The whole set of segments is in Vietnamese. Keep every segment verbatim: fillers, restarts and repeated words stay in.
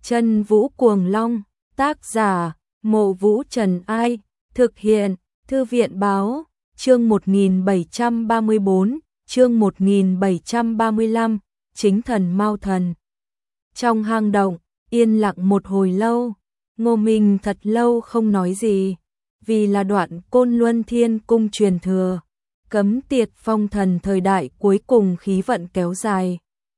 Chân Vũ Cuồng Long, tác giả, Mộ Vũ Trần Ai, thực hiện, Thư viện Báo, chương một nghìn bảy trăm ba mươi bốn, chương một nghìn bảy trăm ba mươi lăm, Chính Thần Mao Thần. Trong hang động, yên lặng một hồi lâu, Ngô Minh thật lâu không nói gì, vì là đoạn Côn Luân Thiên Cung truyền thừa, cấm tiệt phong thần thời đại cuối cùng khí vận kéo dài.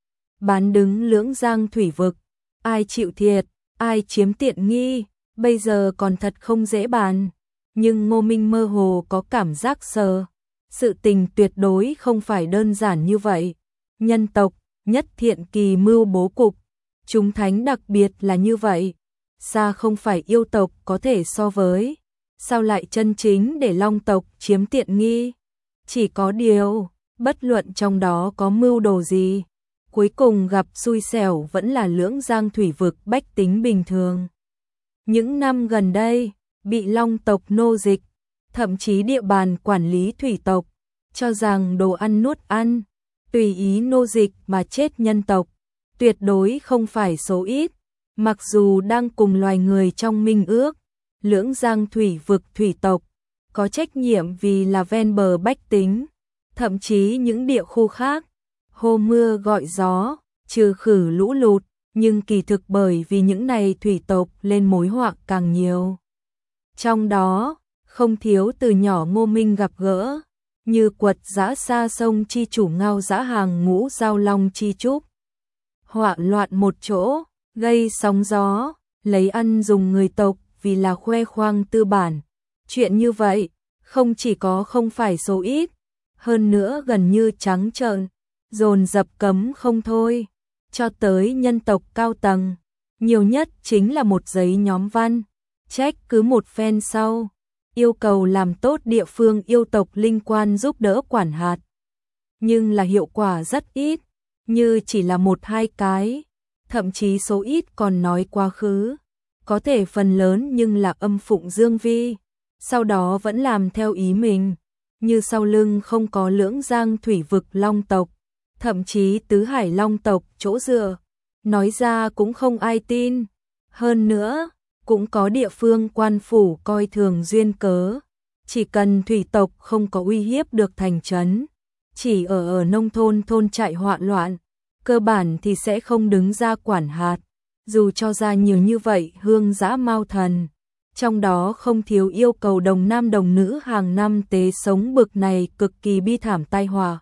Bán đứng lưỡng giang thủy vực, ai chịu thiệt, ai chiếm tiện nghi, bây giờ còn thật không dễ bàn. Nhưng Ngô Minh mơ hồ có cảm giác sờ, sự tình tuyệt đối không phải đơn giản như vậy. Nhân tộc, nhất thiện kỳ mưu bố cục, chúng thánh đặc biệt là như vậy, xa không phải yêu tộc có thể so với. Sao lại chân chính để long tộc chiếm tiện nghi? Chỉ có điều, bất luận trong đó có mưu đồ gì, cuối cùng gặp xui xẻo vẫn là lưỡng giang thủy vực bách tính bình thường. Những năm gần đây, bị long tộc nô dịch, thậm chí địa bàn quản lý thủy tộc, cho rằng đồ ăn nuốt ăn, tùy ý nô dịch mà chết nhân tộc, tuyệt đối không phải số ít. Mặc dù đang cùng loài người trong minh ước, lưỡng giang thủy vực thủy tộc có trách nhiệm vì là ven bờ bách tính, thậm chí những địa khu khác, hô mưa gọi gió, trừ khử lũ lụt, nhưng kỳ thực bởi vì những này thủy tộc lên mối họa càng nhiều. Trong đó, không thiếu từ nhỏ Ngô Minh gặp gỡ, như Quật Dã Sa Sông chi chủ Ngao Dã Hàng Ngũ Giao Long chi trúc. Họa loạn một chỗ, gây sóng gió, lấy ăn dùng người tộc vì là khoe khoang tư bản. Chuyện như vậy, không chỉ có không phải số ít, hơn nữa gần như trắng trợn, dồn dập cấm không thôi, cho tới nhân tộc cao tầng, nhiều nhất chính là một giấy nhóm văn, trách cứ một phen sau, yêu cầu làm tốt địa phương yêu tộc linh quan giúp đỡ quản hạt. Nhưng là hiệu quả rất ít, như chỉ là một hai cái, thậm chí số ít còn nói quá khứ, có thể phần lớn nhưng là âm phụng dương vi, sau đó vẫn làm theo ý mình, như sau lưng không có lưỡng giang thủy vực long tộc, thậm chí tứ hải long tộc chỗ dựa, nói ra cũng không ai tin. Hơn nữa, cũng có địa phương quan phủ coi thường duyên cớ, chỉ cần thủy tộc không có uy hiếp được thành trấn, chỉ ở ở nông thôn thôn trại hoạn loạn, cơ bản thì sẽ không đứng ra quản hạt, dù cho ra nhiều như vậy hương dã mao thần. Trong đó không thiếu yêu cầu đồng nam đồng nữ hàng năm tế sống bực này cực kỳ bi thảm tai họa.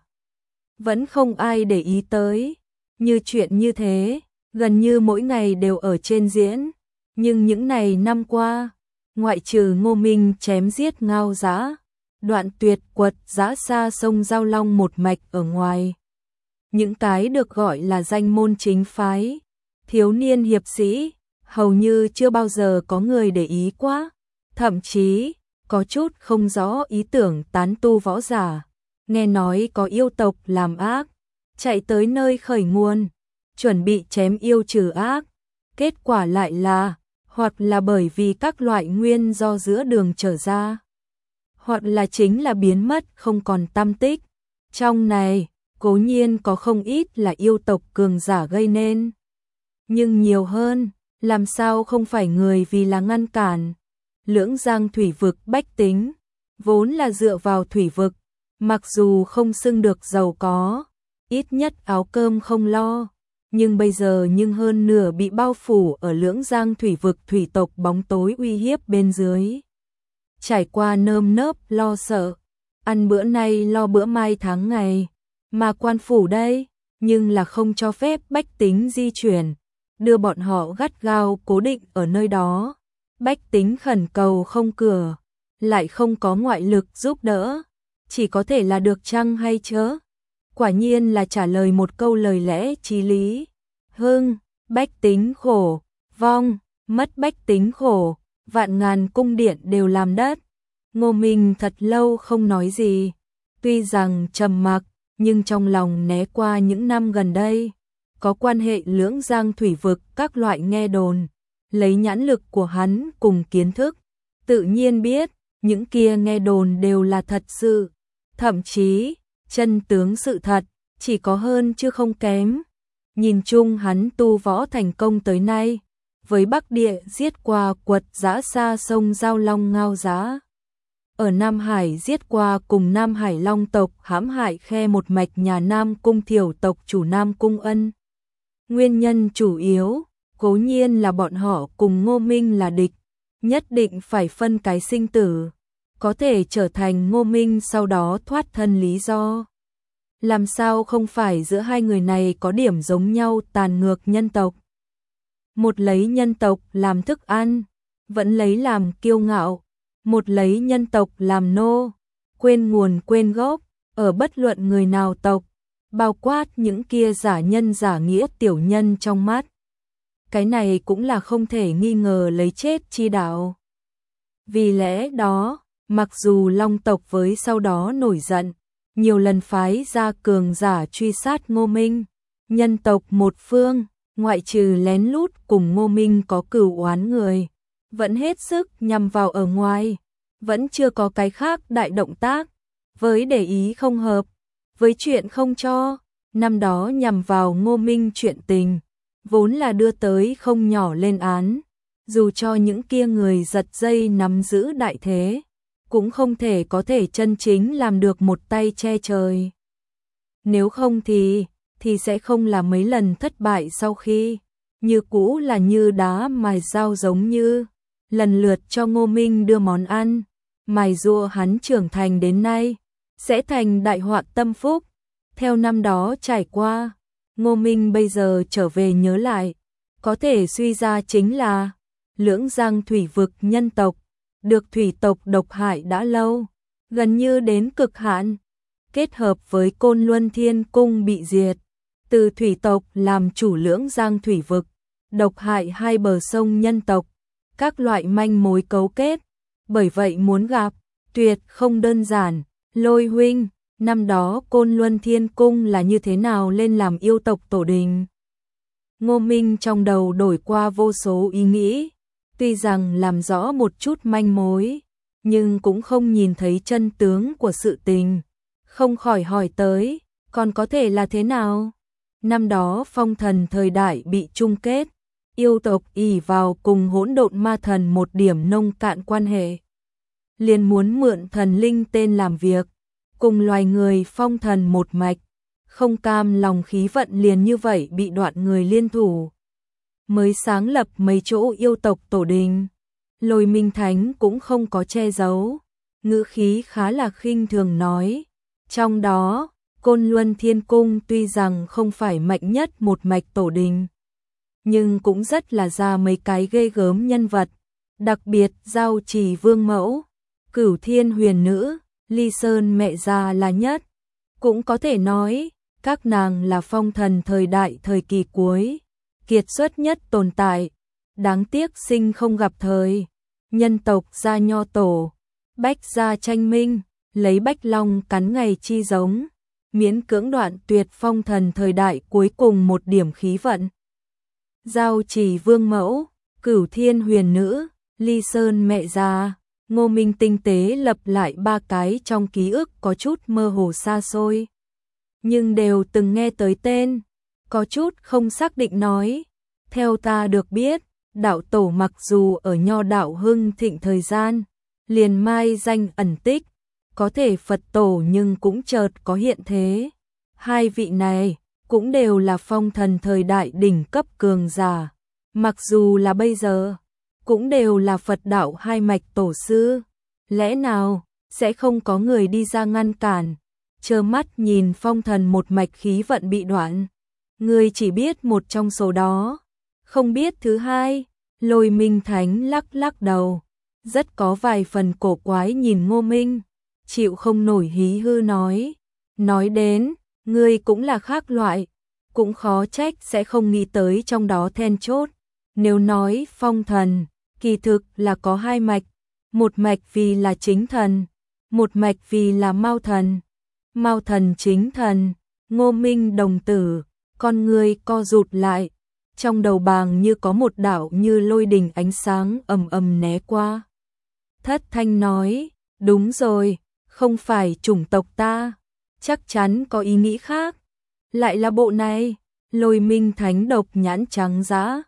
Vẫn không ai để ý tới, như chuyện như thế, gần như mỗi ngày đều ở trên diễn. Nhưng những này năm qua, ngoại trừ Ngô Minh chém giết Ngao Dã, đoạn tuyệt Quật Dã Sa Sông Giao Long một mạch ở ngoài, những cái được gọi là danh môn chính phái, thiếu niên hiệp sĩ, hầu như chưa bao giờ có người để ý quá, thậm chí có chút không rõ ý tưởng tán tu võ giả, nghe nói có yêu tộc làm ác, chạy tới nơi khởi nguồn, chuẩn bị chém yêu trừ ác, kết quả lại là, hoặc là bởi vì các loại nguyên do giữa đường trở ra, hoặc là chính là biến mất không còn tăm tích. Trong này, cố nhiên có không ít là yêu tộc cường giả gây nên, nhưng nhiều hơn, làm sao không phải người vì là ngăn cản. Lưỡng giang thủy vực bách tính, vốn là dựa vào thủy vực, mặc dù không xưng được giàu có, ít nhất áo cơm không lo, nhưng bây giờ nhưng hơn nửa bị bao phủ ở lưỡng giang thủy vực thủy tộc bóng tối uy hiếp bên dưới. Trải qua nơm nớp lo sợ, ăn bữa nay lo bữa mai tháng ngày, mà quan phủ đây, nhưng là không cho phép bách tính di chuyển, đưa bọn họ gắt gao cố định ở nơi đó. Bách tính khẩn cầu không cửa, lại không có ngoại lực giúp đỡ, chỉ có thể là được chăng hay chớ? Quả nhiên là trả lời một câu lời lẽ chí lý. Hưng, bách tính khổ, vong, mất bách tính khổ, vạn ngàn cung điện đều làm đất. Ngô Minh thật lâu không nói gì, tuy rằng trầm mặc, nhưng trong lòng né qua những năm gần đây, có quan hệ lưỡng giang thủy vực các loại nghe đồn, lấy nhãn lực của hắn cùng kiến thức, tự nhiên biết, những kia nghe đồn đều là thật sự, thậm chí, chân tướng sự thật, chỉ có hơn chứ không kém. Nhìn chung hắn tu võ thành công tới nay, với Bắc Địa giết qua Quật Giã xa sông Giao Long Ngao Giá. Ở Nam Hải giết qua cùng Nam Hải Long tộc hãm hại khe một mạch nhà Nam Cung Thiểu tộc chủ Nam Cung Ân. Nguyên nhân chủ yếu, cố nhiên là bọn họ cùng Ngô Minh là địch, nhất định phải phân cái sinh tử, có thể trở thành Ngô Minh sau đó thoát thân lý do. Làm sao không phải giữa hai người này có điểm giống nhau tàn ngược nhân tộc. Một lấy nhân tộc làm thức ăn, vẫn lấy làm kiêu ngạo, một lấy nhân tộc làm nô, quên nguồn quên gốc, ở bất luận người nào tộc, bao quát những kia giả nhân giả nghĩa tiểu nhân trong mắt. Cái này cũng là không thể nghi ngờ lấy chết chi đạo. Vì lẽ đó, mặc dù Long tộc với sau đó nổi giận, nhiều lần phái ra cường giả truy sát Ngô Minh, nhân tộc một phương, ngoại trừ lén lút cùng Ngô Minh có cửu oán người, vẫn hết sức nhằm vào ở ngoài, vẫn chưa có cái khác đại động tác, với để ý không hợp, với chuyện không cho, năm đó nhằm vào Ngô Minh chuyện tình, vốn là đưa tới không nhỏ lên án, dù cho những kia người giật dây nắm giữ đại thế, cũng không thể có thể chân chính làm được một tay che trời. Nếu không thì, thì sẽ không là mấy lần thất bại sau khi, như cũ là như đá mài dao giống như, lần lượt cho Ngô Minh đưa món ăn, mài giũa hắn trưởng thành đến nay, sẽ thành đại họa tâm phúc. Theo năm đó trải qua, Ngô Minh bây giờ trở về nhớ lại, có thể suy ra chính là Lưỡng Giang thủy vực nhân tộc, được thủy tộc độc hại đã lâu, gần như đến cực hạn, kết hợp với Côn Luân Thiên Cung bị diệt, từ thủy tộc làm chủ Lưỡng Giang thủy vực, độc hại hai bờ sông nhân tộc, các loại manh mối cấu kết, bởi vậy muốn gặp, tuyệt không đơn giản. Lôi huynh, năm đó Côn Luân Thiên Cung là như thế nào lên làm yêu tộc tổ đình? Ngô Minh trong đầu đổi qua vô số ý nghĩ, tuy rằng làm rõ một chút manh mối, nhưng cũng không nhìn thấy chân tướng của sự tình, không khỏi hỏi tới, còn có thể là thế nào? Năm đó phong thần thời đại bị chung kết, yêu tộc ỷ vào cùng hỗn độn ma thần một điểm nông cạn quan hệ, liền muốn mượn thần linh tên làm việc, cùng loài người phong thần một mạch, không cam lòng khí vận liền như vậy bị đoạn người liên thủ, mới sáng lập mấy chỗ yêu tộc tổ đình. Lôi Minh Thánh cũng không có che giấu, ngữ khí khá là khinh thường nói, trong đó, Côn Luân Thiên Cung tuy rằng không phải mạnh nhất một mạch tổ đình, nhưng cũng rất là ra mấy cái ghê gớm nhân vật, đặc biệt Giao Trì Vương Mẫu, Cửu Thiên Huyền Nữ, Ly Sơn mẹ già là nhất, cũng có thể nói, các nàng là phong thần thời đại thời kỳ cuối, kiệt xuất nhất tồn tại, đáng tiếc sinh không gặp thời, nhân tộc gia nho tổ, bách gia tranh minh, lấy bách long cắn ngày chi giống, miễn cưỡng đoạn tuyệt phong thần thời đại cuối cùng một điểm khí vận. Giao Trì Vương Mẫu, Cửu Thiên Huyền Nữ, Ly Sơn mẹ già. Ngô Minh tinh tế lập lại ba cái trong ký ức có chút mơ hồ xa xôi, nhưng đều từng nghe tới tên, có chút không xác định nói. Theo ta được biết, đạo tổ mặc dù ở nho đạo hưng thịnh thời gian, liền mai danh ẩn tích, có thể Phật tổ nhưng cũng chợt có hiện thế. Hai vị này cũng đều là phong thần thời đại đỉnh cấp cường giả, mặc dù là bây giờ, cũng đều là Phật đạo hai mạch tổ sư, lẽ nào sẽ không có người đi ra ngăn cản, trơ mắt nhìn phong thần một mạch khí vận bị đoạn. Người chỉ biết một trong số đó, không biết thứ hai. Lôi Minh Thánh lắc lắc đầu, rất có vài phần cổ quái nhìn Ngô Minh, chịu không nổi hí hư nói, nói đến, ngươi cũng là khác loại, cũng khó trách sẽ không nghĩ tới trong đó then chốt. Nếu nói phong thần, kỳ thực là có hai mạch, một mạch vì là chính thần, một mạch vì là Mao thần. Mao thần chính thần, Ngô Minh đồng tử, con người co rụt lại, trong đầu bàng như có một đạo như lôi đình ánh sáng ầm ầm né qua. Thất thanh nói, đúng rồi, không phải chủng tộc ta, chắc chắn có ý nghĩ khác, lại là bộ này. Lôi Minh Thánh độc nhãn trắng dã,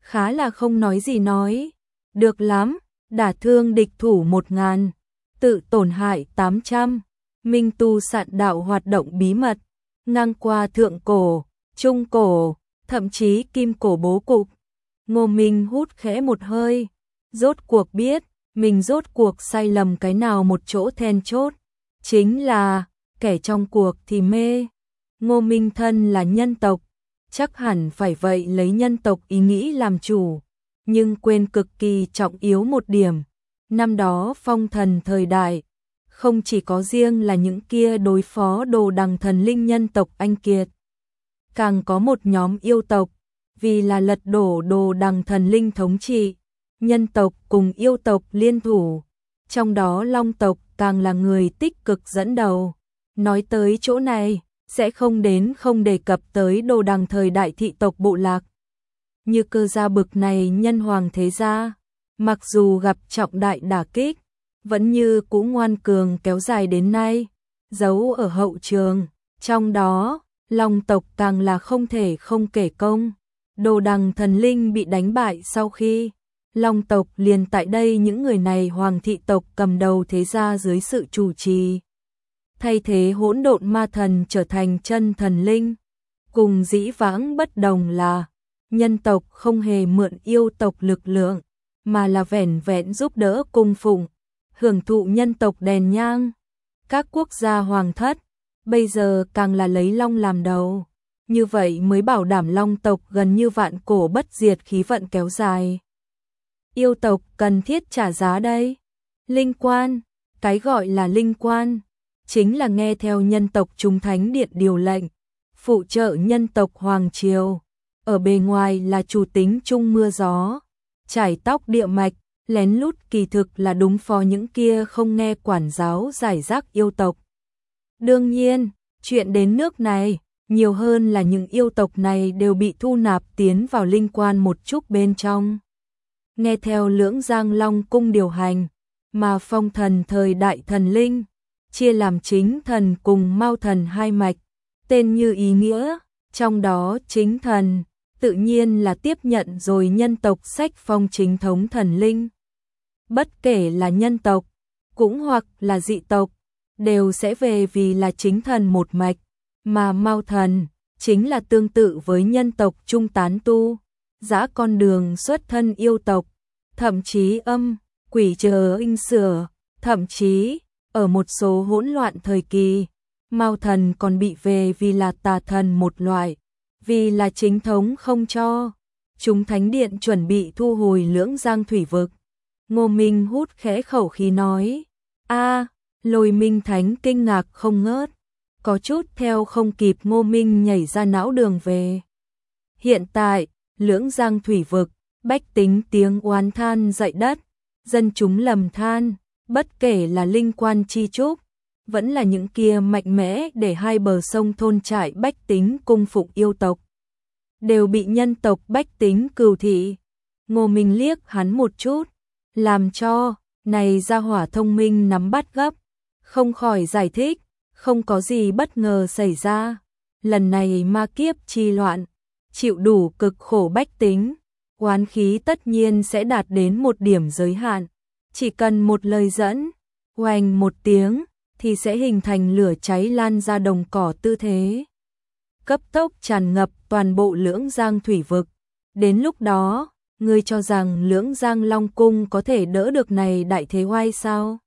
khá là không nói gì nói. Được lắm, đả thương địch thủ một ngàn, tự tổn hại tám trăm, minh tu sạn đạo hoạt động bí mật, ngang qua thượng cổ, trung cổ, thậm chí kim cổ bố cục. Ngô Minh hút khẽ một hơi, rốt cuộc biết, mình rốt cuộc sai lầm cái nào một chỗ then chốt, chính là, kẻ trong cuộc thì mê. Ngô Minh thân là nhân tộc, chắc hẳn phải vậy lấy nhân tộc ý nghĩ làm chủ, nhưng quên cực kỳ trọng yếu một điểm. Năm đó phong thần thời đại, không chỉ có riêng là những kia đối phó đồ đằng thần linh nhân tộc anh kiệt, càng có một nhóm yêu tộc, vì là lật đổ đồ đằng thần linh thống trị, nhân tộc cùng yêu tộc liên thủ, trong đó long tộc càng là người tích cực dẫn đầu. Nói tới chỗ này, sẽ không đến không đề cập tới đồ đằng thời đại thị tộc bộ lạc. Như Cơ gia bực này nhân hoàng thế gia, mặc dù gặp trọng đại đả kích, vẫn như cũ ngoan cường kéo dài đến nay, giấu ở hậu trường, trong đó, long tộc càng là không thể không kể công. Đồ đằng thần linh bị đánh bại sau khi, long tộc liền tại đây những người này hoàng thị tộc cầm đầu thế gia dưới sự chủ trì, thay thế hỗn độn ma thần trở thành chân thần linh. Cùng dĩ vãng bất đồng là, nhân tộc không hề mượn yêu tộc lực lượng, mà là vẻn vẹn giúp đỡ cung phụng, hưởng thụ nhân tộc đèn nhang. Các quốc gia hoàng thất, bây giờ càng là lấy long làm đầu, như vậy mới bảo đảm long tộc gần như vạn cổ bất diệt khí vận kéo dài. Yêu tộc cần thiết trả giá đây. Linh quan, cái gọi là linh quan, chính là nghe theo nhân tộc trung thánh điện điều lệnh, phụ trợ nhân tộc hoàng triều, ở bề ngoài là chủ tính chung mưa gió, trải tóc địa mạch, lén lút kỳ thực là đúng phó những kia không nghe quản giáo giải rác yêu tộc. Đương nhiên, chuyện đến nước này, nhiều hơn là những yêu tộc này đều bị thu nạp tiến vào linh quan một chút bên trong. Nghe theo Lưỡng Giang Long cung điều hành, mà phong thần thời đại thần linh, chia làm chính thần cùng mao thần hai mạch, tên như ý nghĩa, trong đó chính thần, tự nhiên là tiếp nhận rồi nhân tộc sách phong chính thống thần linh. Bất kể là nhân tộc, cũng hoặc là dị tộc, đều sẽ về vì là chính thần một mạch, mà mao thần, chính là tương tự với nhân tộc trung tán tu, dã con đường xuất thân yêu tộc, thậm chí âm, quỷ chờ in sửa, thậm chí, ở một số hỗn loạn thời kỳ, mao thần còn bị về vì là tà thần một loại, vì là chính thống không cho. Chúng thánh điện chuẩn bị thu hồi Lưỡng Giang thủy vực. Ngô Minh hút khẽ khẩu khí nói, a Lôi Minh Thánh kinh ngạc không ngớt, có chút theo không kịp Ngô Minh nhảy ra não đường về. Hiện tại, Lưỡng Giang thủy vực, bách tính tiếng oán than dậy đất, dân chúng lầm than, bất kể là linh quan chi trúc, vẫn là những kia mạnh mẽ để hai bờ sông thôn trại bách tính cung phụng yêu tộc, đều bị nhân tộc bách tính cừu thị. Ngô Minh liếc hắn một chút, làm cho, này gia hỏa thông minh nắm bắt gấp, không khỏi giải thích, không có gì bất ngờ xảy ra. Lần này ma kiếp chi loạn, chịu đủ cực khổ bách tính, oán khí tất nhiên sẽ đạt đến một điểm giới hạn, chỉ cần một lời dẫn, oanh một tiếng, thì sẽ hình thành lửa cháy lan ra đồng cỏ tư thế, cấp tốc tràn ngập toàn bộ Lưỡng Giang thủy vực. Đến lúc đó, ngươi cho rằng Lưỡng Giang Long cung có thể đỡ được này đại thế oai sao?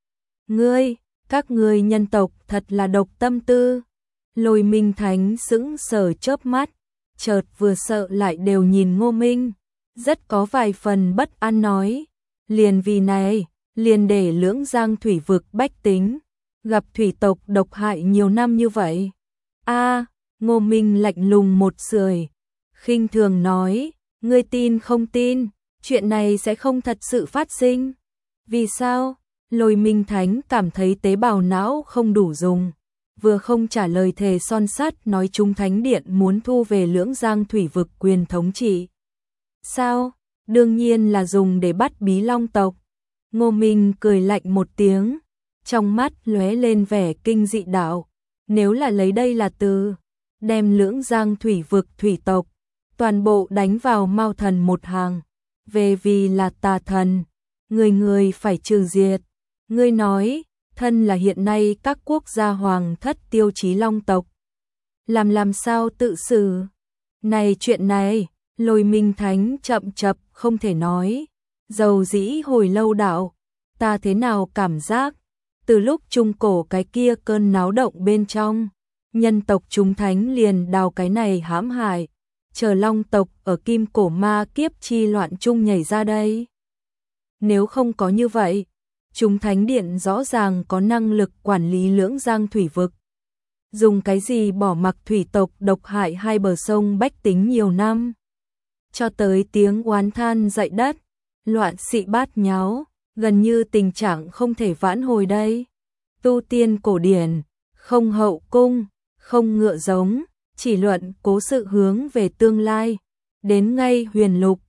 Ngươi, các ngươi nhân tộc thật là độc tâm tư. Lôi Minh Thánh sững sờ chớp mắt, chợt vừa sợ lại đều nhìn Ngô Minh, rất có vài phần bất an nói, liền vì này, liền để Lưỡng Giang thủy vực bách tính gặp thủy tộc độc hại nhiều năm như vậy. A, Ngô Minh lạnh lùng một sưởi, khinh thường nói, ngươi tin không tin, chuyện này sẽ không thật sự phát sinh. Vì sao? Lôi Minh Thánh cảm thấy tế bào não không đủ dùng, vừa không trả lời thề son sắt nói chúng thánh điện muốn thu về Lưỡng Giang thủy vực quyền thống trị. Sao? Đương nhiên là dùng để bắt Bí Long tộc. Ngô Minh cười lạnh một tiếng, trong mắt lóe lên vẻ kinh dị đạo, nếu là lấy đây là từ đem Lưỡng Giang thủy vực thủy tộc toàn bộ đánh vào Mao thần một hàng. Về vì là tà thần, người người phải trừ diệt. Ngươi nói, thân là hiện nay các quốc gia hoàng thất tiêu chí long tộc. Làm làm sao tự xử? Này chuyện này, Lôi Minh Thánh chậm chập không thể nói. Dầu dĩ hồi lâu đạo, ta thế nào cảm giác, từ lúc trung cổ cái kia cơn náo động bên trong, nhân tộc chúng thánh liền đào cái này hãm hại, chờ long tộc ở kim cổ ma kiếp chi loạn chung nhảy ra đây. Nếu không có như vậy, chúng thánh điện rõ ràng có năng lực quản lý lưỡng giang thủy vực. Dùng cái gì bỏ mặc thủy tộc độc hại hai bờ sông bách tính nhiều năm. Cho tới tiếng oán than dậy đất, loạn xị bát nháo, gần như tình trạng không thể vãn hồi đây. Tu tiên cổ điển, không hậu cung, không ngựa giống, chỉ luận cố sự hướng về tương lai. Đến ngay huyền lục,